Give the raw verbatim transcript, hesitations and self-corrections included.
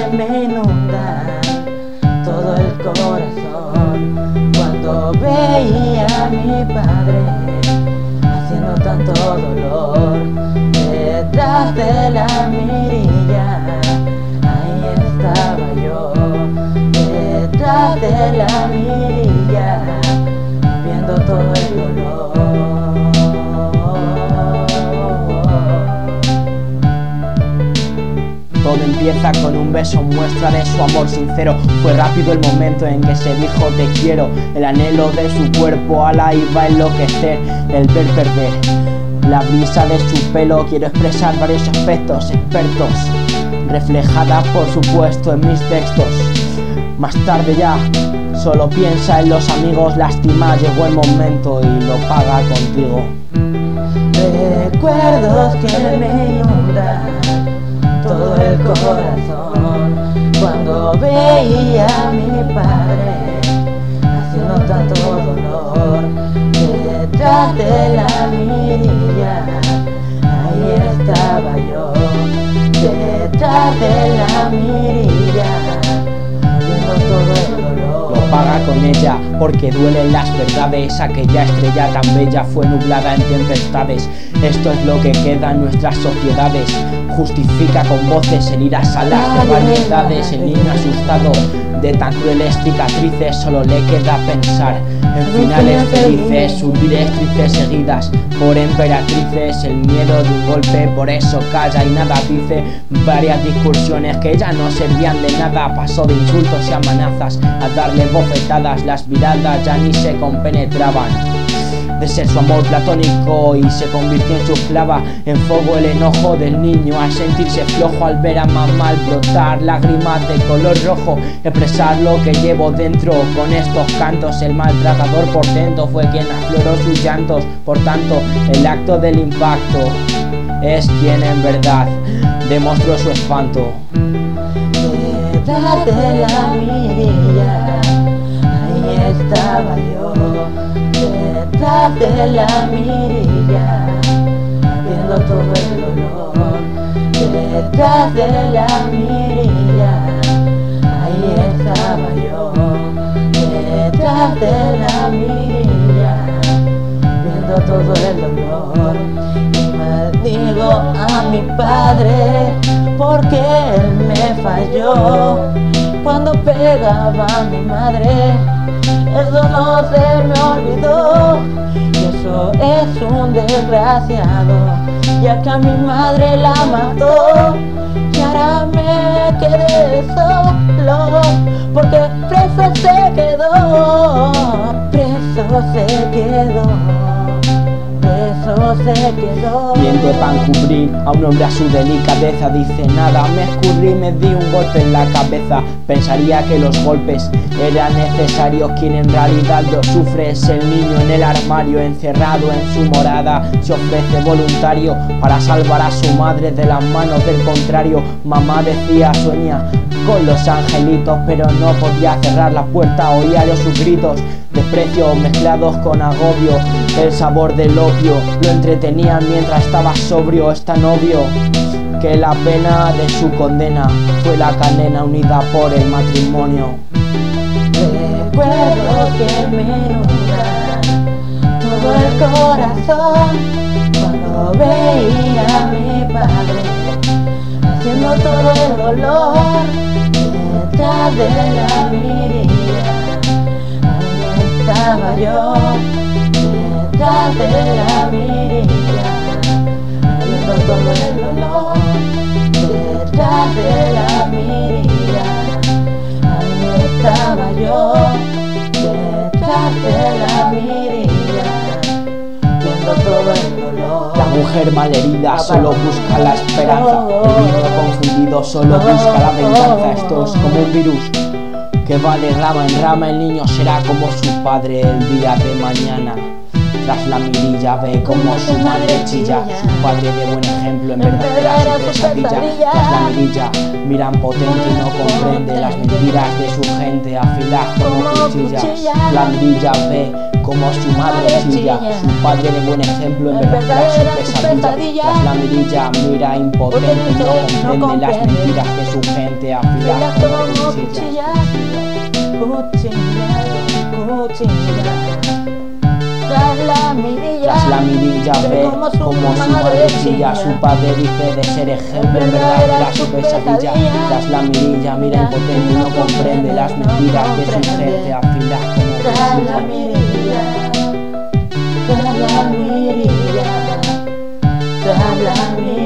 me inundan todo el corazón cuando veía a mi padre haciendo tanto dolor detrás de la mirilla. Ahí estaba yo, detrás de la mirilla, viendo todo el dolor. Todo empieza con un beso, muestra de su amor sincero. Fue rápido el momento en que se dijo te quiero. El anhelo de su cuerpo a la iba a enloquecer. El ver perder la brisa de su pelo. Quiero expresar varios aspectos expertos, reflejadas por supuesto en mis textos. Más tarde ya solo piensa en los amigos. Lástima, llegó el momento y lo paga contigo. Recuerdos que me inundan todo el corazón cuando veía a mi padre haciendo tanto dolor detrás de la mirilla. Ahí estaba yo, detrás de la mirilla, viendo todo el dolor. Lo paga con ella porque duelen las verdades. Aquella estrella tan bella fue nublada en tempestades. Esto es lo que queda en nuestras sociedades. Justifica con voces heridas a las de variedades. El niño asustado de tan crueles cicatrices solo le queda pensar en finales felices, sus directrices seguidas por emperatrices. El miedo de un golpe, por eso calla y nada dice. Varias discusiones que ya no servían de nada. Pasó de insultos y amenazas a darle bofetadas. Las miradas ya ni se compenetraban de ser su amor platónico y se convirtió en su esclava. En fuego el enojo del niño al sentirse flojo, al ver a mamá al brotar lágrimas de color rojo. Expresar lo que llevo dentro con estos cantos. El maltratador por dentro fue quien afloró sus llantos. Por tanto, el acto del impacto es quien en verdad demostró su espanto. Detrás de la mirilla, ahí estaba yo, detrás de la mirilla, viendo todo el dolor. Detrás de la mirilla, ahí estaba yo, detrás de la mirilla, viendo todo el dolor. Y maldigo a mi padre porque él me falló cuando pegaba a mi madre. Eso no se me olvidó, y eso es un desgraciado, ya que a mi madre la mató. Y ahora me quedé solo, porque preso se quedó, preso se quedó, preso se quedó. Miente para encubrir a un hombre a su delicadeza. Dice nada, me escurrí, me di un golpe en la cabeza. Pensaría que los golpes eran necesarios. Quien en realidad lo sufre es el niño en el armario, encerrado en su morada. Se ofrece voluntario para salvar a su madre de las manos del contrario. Mamá decía sueña con los angelitos, pero no podía cerrar la puerta. Oía los sus gritos, desprecio mezclados con agobio. El sabor del opio lo entretenía mientras estaba sobrio. Es tan obvio que la pena de su condena fue la cadena unida por el matrimonio. Recuerdo que me inundan todo el corazón cuando veía a mi padre haciendo todo el dolor detrás de la mirilla. Ahí estaba yo, detrás de la mirilla, viendo todo el dolor detrás de la mirilla. Ahí estaba yo, detrás de la mirilla, viendo todo el dolor. La mujer malherida solo busca la esperanza. El niño confundido solo busca la venganza. Esto es como un virus que va de rama en rama. El niño será como su padre el día de mañana. Tras la mirilla ve como su madre chilla. Su padre de buen ejemplo ejemplo en verdad era su pesadilla. Tras la mirilla miran potente y no comprende las mentiras de su gente afiladas como cuchillas. La mirilla ve como su madre chilla, su padre de buen ejemplo en verdad era su pesadilla. Tras la mirilla mira impotente y no comprende las mentiras de su gente afiladas como cuchillas. Cuchilla, cuchilla. Tras la mirilla, Tras la mirilla ve como su madre chilla, su padre dice de ser ejemplo, en verdad era su pesadilla. Tras la mirilla mira impotente y no comprende las mentiras de su gente afiladas como tras la mirilla, tras la mirilla, tras la mirilla.